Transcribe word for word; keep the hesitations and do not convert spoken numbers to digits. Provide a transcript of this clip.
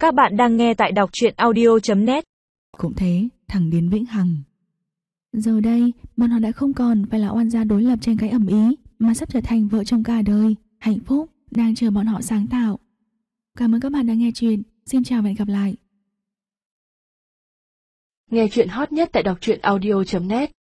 Các bạn đang nghe tại đọc truyện audio chấm net. Cũng thế, thẳng đến vĩnh hằng. Giờ đây, bọn họ đã không còn phải là oan gia đối lập trên cái ầm ĩ, mà sắp trở thành vợ chồng cả đời, hạnh phúc đang chờ bọn họ sáng tạo. Cảm ơn các bạn đã nghe chuyện. Xin chào và hẹn gặp lại. Nghe chuyện hot nhất tại đọc truyện audio chấm net.